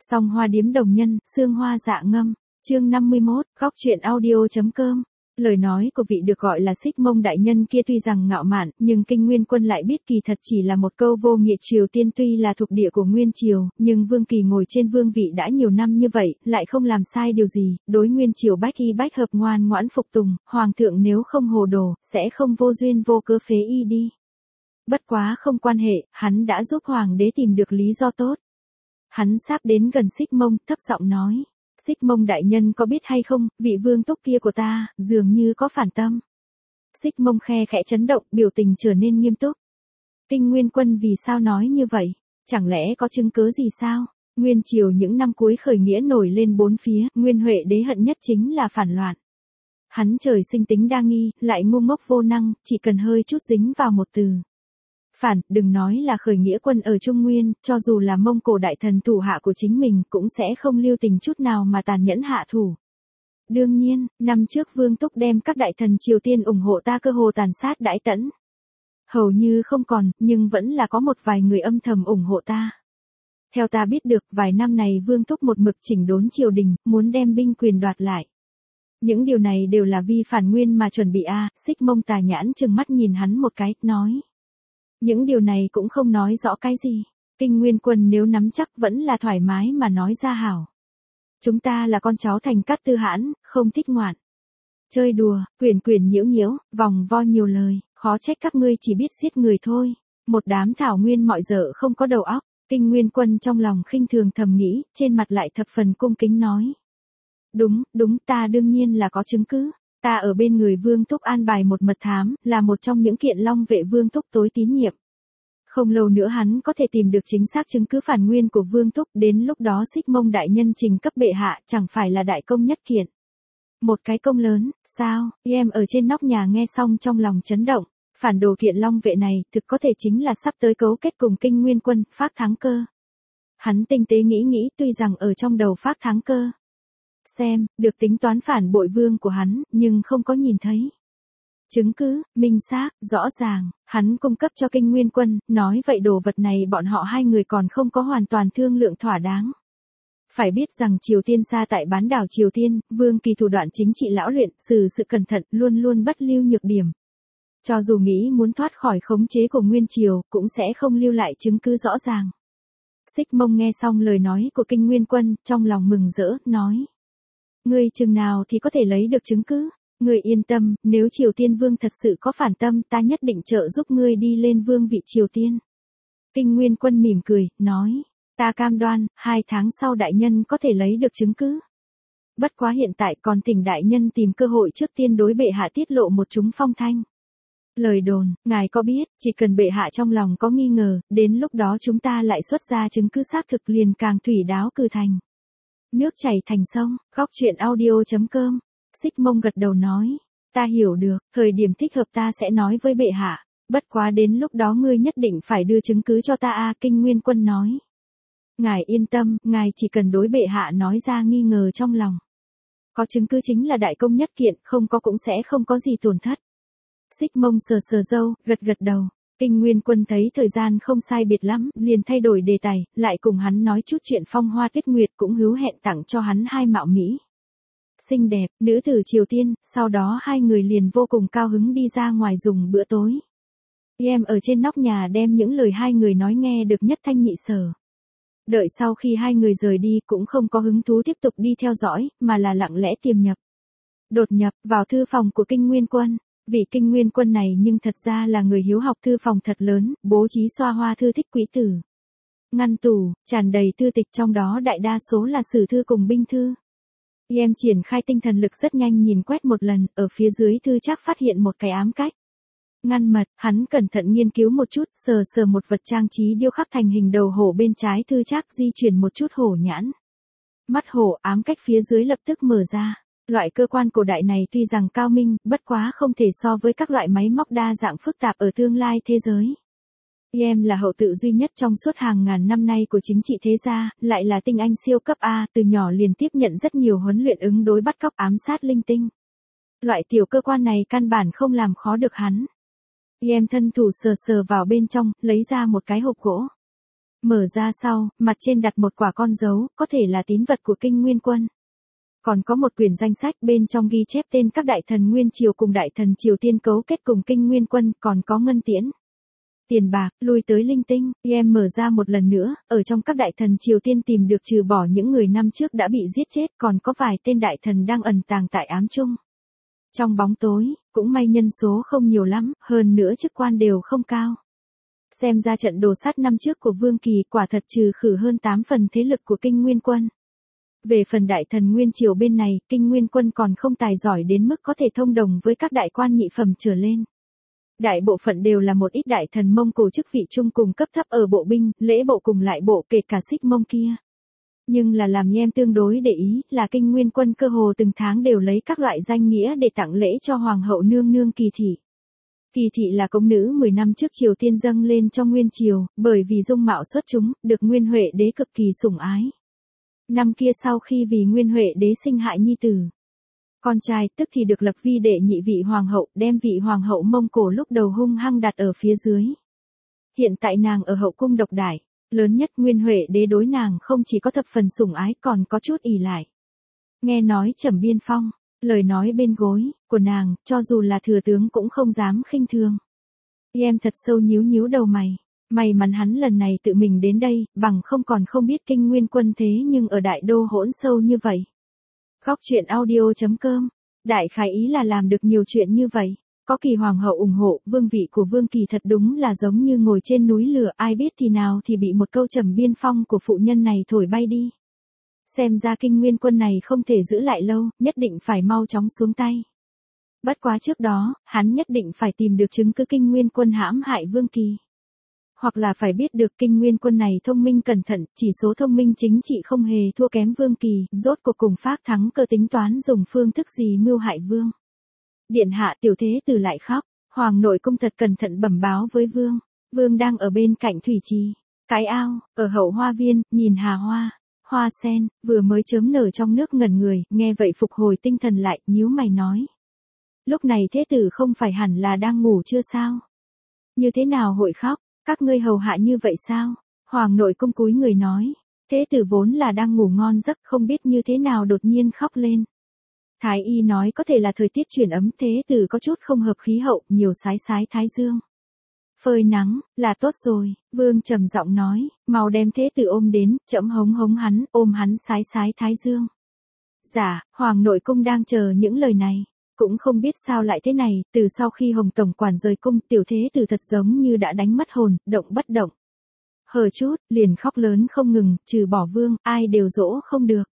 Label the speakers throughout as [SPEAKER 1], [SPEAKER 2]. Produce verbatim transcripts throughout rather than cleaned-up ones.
[SPEAKER 1] Song Hoa Điếm Đồng Nhân, Sương Hoa Dạ Ngâm, chương năm mươi mốt, góc truyện audio.com. Lời nói của vị được gọi là Xích Mông đại nhân kia tuy rằng ngạo mạn, nhưng Kinh Nguyên Quân lại biết kỳ thật chỉ là một câu vô nghĩa. Triều Tiên tuy là thuộc địa của Nguyên Triều, nhưng Vương Kỳ ngồi trên vương vị đã nhiều năm như vậy, lại không làm sai điều gì, đối Nguyên Triều bách y bách hợp ngoan ngoãn phục tùng, Hoàng thượng nếu không hồ đồ, sẽ không vô duyên vô cớ phế y đi. Bất quá không quan hệ, hắn đã giúp Hoàng đế tìm được lý do tốt. Hắn sắp đến gần Xích Mông, thấp giọng nói. Xích Mông đại nhân có biết hay không, vị vương túc kia của ta, dường như có phản tâm. Xích Mông khe khẽ chấn động, biểu tình trở nên nghiêm túc. Kinh Nguyên Quân vì sao nói như vậy? Chẳng lẽ có chứng cứ gì sao? Nguyên Triều những năm cuối khởi nghĩa nổi lên bốn phía, Nguyên Huệ đế hận nhất chính là phản loạn. Hắn trời sinh tính đa nghi, lại ngu ngốc vô năng, chỉ cần hơi chút dính vào một từ. Phản, đừng nói là khởi nghĩa quân ở Trung Nguyên, cho dù là Mông Cổ đại thần thủ hạ của chính mình cũng sẽ không lưu tình chút nào mà tàn nhẫn hạ thủ. Đương nhiên, năm trước Vương Túc đem các đại thần Triều Tiên ủng hộ ta cơ hồ tàn sát đãi tẫn. Hầu như không còn, nhưng vẫn là có một vài người âm thầm ủng hộ ta. Theo ta biết được, vài năm này Vương Túc một mực chỉnh đốn triều đình, muốn đem binh quyền đoạt lại. Những điều này đều là vi phản nguyên mà chuẩn bị a. À, Xích Mông tà nhãn trừng mắt nhìn hắn một cái, nói. Những điều này cũng không nói rõ cái gì. Kinh Nguyên Quân nếu nắm chắc vẫn là thoải mái mà nói ra hảo. Chúng ta là con cháu Thành Cát Tư Hãn, không thích ngoạn. Chơi đùa, quyển quyển nhiễu nhiễu, vòng vo nhiều lời, khó trách các ngươi chỉ biết giết người thôi. Một đám thảo nguyên mọi dở không có đầu óc. Kinh Nguyên Quân trong lòng khinh thường thầm nghĩ, trên mặt lại thập phần cung kính nói. Đúng, đúng, ta đương nhiên là có chứng cứ. Ta ở bên người Vương Túc an bài một mật thám, là một trong những kiện Long vệ Vương Túc tối tín nhiệm. Không lâu nữa hắn có thể tìm được chính xác chứng cứ phản nguyên của Vương Túc, đến lúc đó Xích Mông đại nhân trình cấp bệ hạ, chẳng phải là đại công nhất kiện. Một cái công lớn, sao? Em ở trên nóc nhà nghe xong trong lòng chấn động, phản đồ kiện Long vệ này, thực có thể chính là sắp tới cấu kết cùng Kinh Nguyên Quân, Phác Thắng Cơ. Hắn tinh tế nghĩ nghĩ, tuy rằng ở trong đầu Phác Thắng Cơ. Xem, được tính toán phản bội vương của hắn, nhưng không có nhìn thấy. Chứng cứ, minh xác, rõ ràng, hắn cung cấp cho Kinh Nguyên Quân, nói vậy đồ vật này bọn họ hai người còn không có hoàn toàn thương lượng thỏa đáng. Phải biết rằng Triều Tiên xa tại bán đảo Triều Tiên, Vương Kỳ thủ đoạn chính trị lão luyện, xử sự cẩn thận, luôn luôn bất lưu nhược điểm. Cho dù nghĩ muốn thoát khỏi khống chế của Nguyên Triều, cũng sẽ không lưu lại chứng cứ rõ ràng. Xích Mông nghe xong lời nói của Kinh Nguyên Quân, trong lòng mừng rỡ, nói. Ngươi chừng nào thì có thể lấy được chứng cứ? Ngươi yên tâm, nếu Triều Tiên Vương thật sự có phản tâm, ta nhất định trợ giúp ngươi đi lên vương vị Triều Tiên. Kinh Nguyên Quân mỉm cười, nói, ta cam đoan, hai tháng sau đại nhân có thể lấy được chứng cứ. Bất quá hiện tại còn thỉnh đại nhân tìm cơ hội trước tiên đối bệ hạ tiết lộ một chúng phong thanh. Lời đồn, ngài có biết, chỉ cần bệ hạ trong lòng có nghi ngờ, đến lúc đó chúng ta lại xuất ra chứng cứ xác thực liền càng thủy đáo cử thành. Nước chảy thành sông, góc truyện audio.com. Xích Mông gật đầu nói, ta hiểu được, thời điểm thích hợp ta sẽ nói với bệ hạ, bất quá đến lúc đó ngươi nhất định phải đưa chứng cứ cho ta a. À, Kinh Nguyên Quân nói. Ngài yên tâm, ngài chỉ cần đối bệ hạ nói ra nghi ngờ trong lòng. Có chứng cứ chính là đại công nhất kiện, không có cũng sẽ không có gì tổn thất. Xích Mông sờ sờ râu, gật gật đầu. Kinh Nguyên Quân thấy thời gian không sai biệt lắm, liền thay đổi đề tài, lại cùng hắn nói chút chuyện Phong Hoa Tuyết Nguyệt, cũng hứa hẹn tặng cho hắn hai mạo mỹ. Xinh đẹp, nữ tử Triều Tiên, sau đó hai người liền vô cùng cao hứng đi ra ngoài dùng bữa tối. Em ở trên nóc nhà đem những lời hai người nói nghe được nhất thanh nhị sở. Đợi sau khi hai người rời đi cũng không có hứng thú tiếp tục đi theo dõi, mà là lặng lẽ tiềm nhập. Đột nhập vào thư phòng của Kinh Nguyên Quân. Vị Kinh Nguyên Quân này nhưng thật ra là người hiếu học, thư phòng thật lớn, bố trí xoa hoa thư thích quý tử. Ngăn tủ, tràn đầy thư tịch, trong đó đại đa số là sử thư cùng binh thư. Em triển khai tinh thần lực rất nhanh nhìn quét một lần, ở phía dưới thư chắc phát hiện một cái ám cách. Ngăn mật, hắn cẩn thận nghiên cứu một chút, sờ sờ một vật trang trí điêu khắc thành hình đầu hổ bên trái thư chắc, di chuyển một chút hổ nhãn. Mắt hổ, ám cách phía dưới lập tức mở ra. Loại cơ quan cổ đại này tuy rằng cao minh, bất quá không thể so với các loại máy móc đa dạng phức tạp ở tương lai thế giới. Em là hậu tự duy nhất trong suốt hàng ngàn năm nay của chính trị thế gia, lại là tinh anh siêu cấp A, từ nhỏ liền tiếp nhận rất nhiều huấn luyện ứng đối bắt cóc ám sát linh tinh. Loại tiểu cơ quan này căn bản không làm khó được hắn. Em thân thủ sờ sờ vào bên trong, lấy ra một cái hộp gỗ. Mở ra sau, mặt trên đặt một quả con dấu, có thể là tín vật của Kinh Nguyên Quân. Còn có một quyển danh sách bên trong ghi chép tên các đại thần Nguyên Triều cùng đại thần Triều Tiên cấu kết cùng Kinh Nguyên Quân, còn có ngân tiễn, tiền bạc, lui tới linh tinh. Em mở ra một lần nữa, ở trong các đại thần Triều Tiên tìm được trừ bỏ những người năm trước đã bị giết chết, còn có vài tên đại thần đang ẩn tàng tại ám trung. Trong bóng tối, cũng may nhân số không nhiều lắm, hơn nữa chức quan đều không cao. Xem ra trận đồ sát năm trước của Vương Kỳ quả thật trừ khử hơn tám phần thế lực của Kinh Nguyên Quân. Về phần đại thần Nguyên Triều bên này, Kinh Nguyên Quân còn không tài giỏi đến mức có thể thông đồng với các đại quan nhị phẩm trở lên. Đại bộ phận đều là một ít đại thần Mông Cổ chức vị trung cùng cấp thấp ở bộ binh, lễ bộ cùng lại bộ kể cả Xích Mông kia. Nhưng là làm em tương đối để ý là Kinh Nguyên Quân cơ hồ từng tháng đều lấy các loại danh nghĩa để tặng lễ cho Hoàng hậu nương nương Kỳ Thị. Kỳ Thị là công nữ mười năm trước Triều Tiên dâng lên cho Nguyên Triều, bởi vì dung mạo xuất chúng, được Nguyên Huệ đế cực kỳ sủng ái. Năm kia sau khi vì Nguyên Huệ đế sinh hại nhi tử, con trai tức thì được lập vi đệ nhị vị hoàng hậu, đem vị hoàng hậu Mông Cổ lúc đầu hung hăng đặt ở phía dưới. Hiện tại nàng ở hậu cung độc đại, lớn nhất Nguyên Huệ đế đối nàng không chỉ có thập phần sủng ái còn có chút ỷ lại. Nghe nói Trầm Biên Phong, lời nói bên gối của nàng, cho dù là thừa tướng cũng không dám khinh thường. Em thật sâu nhíu nhíu đầu mày, may mắn hắn lần này tự mình đến đây, bằng không còn không biết Kinh Nguyên Quân thế nhưng ở đại đô hỗn sâu như vậy. Góc truyện audio chấm com, đại khái ý là làm được nhiều chuyện như vậy. Có Kỳ hoàng hậu ủng hộ, vương vị của Vương Kỳ thật đúng là giống như ngồi trên núi lửa, ai biết thì nào thì bị một câu Trầm Biên Phong của phụ nhân này thổi bay đi. Xem ra Kinh Nguyên Quân này không thể giữ lại lâu, nhất định phải mau chóng xuống tay. Bất quá trước đó, hắn nhất định phải tìm được chứng cứ Kinh Nguyên Quân hãm hại Vương Kỳ. Hoặc là phải biết được Kinh Nguyên Quân này thông minh cẩn thận, chỉ số thông minh chính trị không hề thua kém Vương Kỳ, rốt cuộc cùng phác thắng cơ tính toán dùng phương thức gì mưu hại Vương. Điện hạ tiểu thế tử lại khóc, Hoàng nội cung thật cẩn thận bẩm báo với Vương. Vương đang ở bên cạnh thủy trì, cái ao, ở hậu hoa viên, nhìn hà hoa, hoa sen, vừa mới chớm nở trong nước ngẩn người, nghe vậy phục hồi tinh thần lại, nhíu mày nói. Lúc này thế tử không phải hẳn là đang ngủ chưa sao? Như thế nào hội khóc, các ngươi hầu hạ như vậy sao? Hoàng nội cung cúi người nói, thế tử vốn là đang ngủ ngon giấc không biết như thế nào đột nhiên khóc lên. Thái y nói có thể là thời tiết chuyển ấm thế tử có chút không hợp khí hậu, nhiều sái sái thái dương. Phơi nắng, là tốt rồi, Vương trầm giọng nói, mau đem thế tử ôm đến, trẫm hống hống hắn, ôm hắn sái sái thái dương. Dạ, Hoàng nội cung đang chờ những lời này. Cũng không biết sao lại thế này, từ sau khi Hồng Tổng quản rời cung, tiểu thế tử thật giống như đã đánh mất hồn, động bất động. Hờ chút, liền khóc lớn không ngừng, trừ bỏ Vương, ai đều dỗ không được.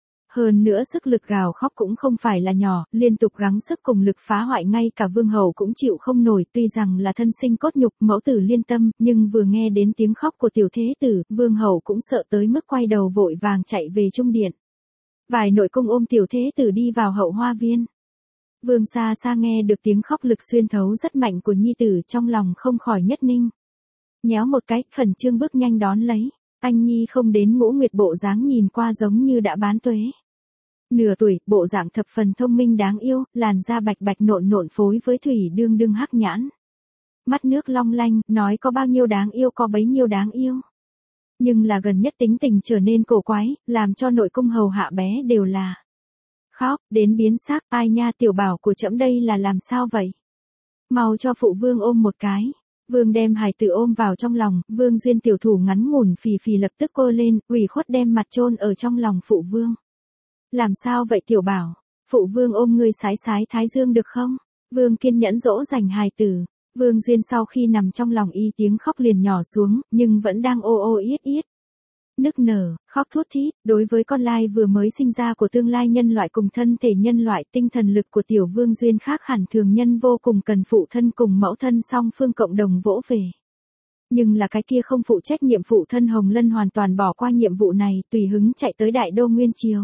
[SPEAKER 1] Hơn nữa sức lực gào khóc cũng không phải là nhỏ, liên tục gắng sức cùng lực phá hoại ngay cả Vương hầu cũng chịu không nổi, tuy rằng là thân sinh cốt nhục, mẫu tử liên tâm, nhưng vừa nghe đến tiếng khóc của tiểu thế tử, Vương hầu cũng sợ tới mức quay đầu vội vàng chạy về trung điện. Vài nội cung ôm tiểu thế tử đi vào hậu hoa viên. Vương xa xa nghe được tiếng khóc lực xuyên thấu rất mạnh của nhi tử, trong lòng không khỏi nhất ninh. Nhéo một cái, khẩn trương bước nhanh đón lấy. Anh nhi không đến ngũ nguyệt bộ dáng nhìn qua giống như đã bán tuế. Nửa tuổi, bộ dạng thập phần thông minh đáng yêu, làn da bạch bạch nộn nộn phối với thủy đương đương hắc nhãn. Mắt nước long lanh, nói có bao nhiêu đáng yêu có bấy nhiêu đáng yêu. Nhưng là gần nhất tính tình trở nên cổ quái, làm cho nội cung hầu hạ bé đều là khóc, đến biến xác, ai nha tiểu bảo của trẫm đây là làm sao vậy? Mau cho phụ Vương ôm một cái. Vương đem hài tử ôm vào trong lòng, Vương duyên tiểu thủ ngắn ngủn phì phì lập tức cô lên, ủy khuất đem mặt chôn ở trong lòng phụ Vương. Làm sao vậy tiểu bảo? Phụ Vương ôm ngươi sái sái thái dương được không? Vương kiên nhẫn dỗ dành hài tử. Vương duyên sau khi nằm trong lòng y tiếng khóc liền nhỏ xuống, nhưng vẫn đang ô ô yết yết. Nức nở, khóc thút thít, đối với con lai vừa mới sinh ra của tương lai nhân loại cùng thân thể nhân loại, tinh thần lực của tiểu Vương duyên khác hẳn thường nhân vô cùng cần phụ thân cùng mẫu thân song phương cộng đồng vỗ về. Nhưng là cái kia không phụ trách nhiệm phụ thân Hồng Lân hoàn toàn bỏ qua nhiệm vụ này, tùy hứng chạy tới đại đô Nguyên Triều.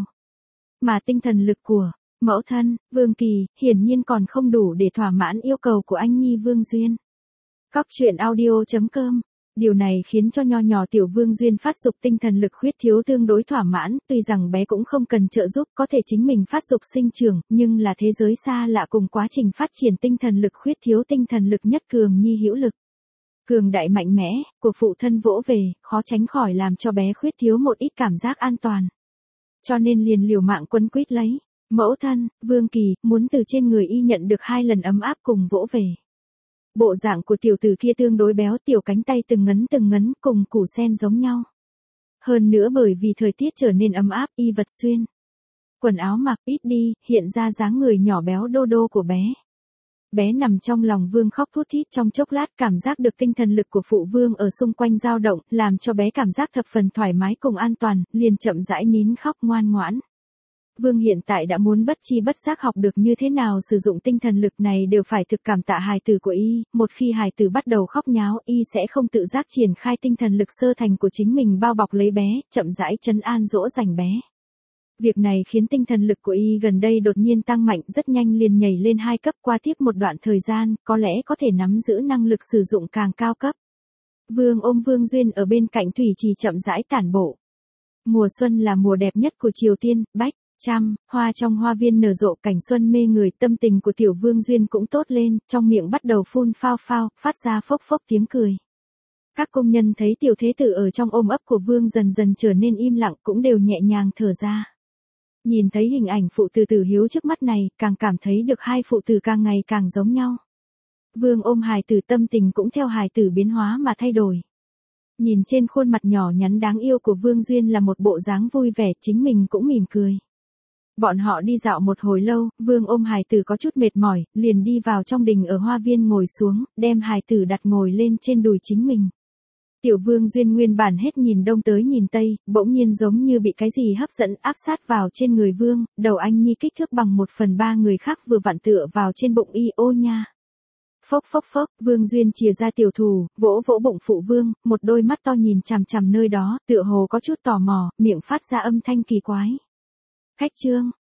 [SPEAKER 1] Mà tinh thần lực của mẫu thân, Vương Kỳ, hiển nhiên còn không đủ để thỏa mãn yêu cầu của anh nhi Vương Duyên. Góc truyện audio chấm com. Điều này khiến cho nho nhỏ tiểu Vương Duyên phát dục tinh thần lực khuyết thiếu tương đối thỏa mãn, tuy rằng bé cũng không cần trợ giúp, có thể chính mình phát dục sinh trưởng, nhưng là thế giới xa lạ cùng quá trình phát triển tinh thần lực khuyết thiếu tinh thần lực nhất cường nhi hữu lực. cường đại mạnh mẽ, của phụ thân vỗ về, khó tránh khỏi làm cho bé khuyết thiếu một ít cảm giác an toàn. Cho nên liền liều mạng quấn quýt lấy. Mẫu thân, Vương Kỳ, muốn từ trên người y nhận được hai lần ấm áp cùng vỗ về. Bộ dạng của tiểu tử kia tương đối béo, tiểu cánh tay từng ngấn từng ngấn cùng củ sen giống nhau. Hơn nữa bởi vì thời tiết trở nên ấm áp, y vật xuyên. Quần áo mặc ít đi, hiện ra dáng người nhỏ béo đô đô của bé. Bé nằm trong lòng Vương khóc thút thít trong chốc lát, cảm giác được tinh thần lực của phụ Vương ở xung quanh dao động, làm cho bé cảm giác thập phần thoải mái cùng an toàn, liền chậm rãi nín khóc ngoan ngoãn. Vương hiện tại đã muốn bất chi bất giác học được như thế nào sử dụng tinh thần lực này, đều phải thực cảm tạ hài tử của y, một khi hài tử bắt đầu khóc nháo, y sẽ không tự giác triển khai tinh thần lực sơ thành của chính mình bao bọc lấy bé, chậm rãi trấn an dỗ dành bé. Việc này khiến tinh thần lực của y gần đây đột nhiên tăng mạnh, rất nhanh liền nhảy lên hai cấp, qua tiếp một đoạn thời gian, có lẽ có thể nắm giữ năng lực sử dụng càng cao cấp. Vương ôm Vương Duyên ở bên cạnh thủy trì chậm rãi tản bộ. Mùa xuân là mùa đẹp nhất của Triều Tiên, bách, trăm, hoa trong hoa viên nở rộ, cảnh xuân mê người, tâm tình của tiểu Vương Duyên cũng tốt lên, trong miệng bắt đầu phun phao phao, phát ra phốc phốc tiếng cười. Các công nhân thấy tiểu thế tử ở trong ôm ấp của Vương dần dần trở nên im lặng, cũng đều nhẹ nhàng thở ra. Nhìn thấy hình ảnh phụ tử Tử Hiếu trước mắt này, càng cảm thấy được hai phụ tử càng ngày càng giống nhau. Vương ôm hài tử, tâm tình cũng theo hài tử biến hóa mà thay đổi. Nhìn trên khuôn mặt nhỏ nhắn đáng yêu của Vương Duyên là một bộ dáng vui vẻ, chính mình cũng mỉm cười. Bọn họ đi dạo một hồi lâu, Vương ôm hài tử có chút mệt mỏi, liền đi vào trong đình ở hoa viên ngồi xuống, đem hài tử đặt ngồi lên trên đùi chính mình. Tiểu Vương Duyên nguyên bản hết nhìn đông tới nhìn tây, bỗng nhiên giống như bị cái gì hấp dẫn áp sát vào trên người Vương, đầu anh nhi kích thước bằng một phần ba người khác vừa vặn tựa vào trên bụng y, ô nha. Phốc phốc phốc, Vương Duyên chìa ra tiểu thù, vỗ vỗ bụng phụ Vương, một đôi mắt to nhìn chằm chằm nơi đó, tựa hồ có chút tò mò, miệng phát ra âm thanh kỳ quái. Khách trương,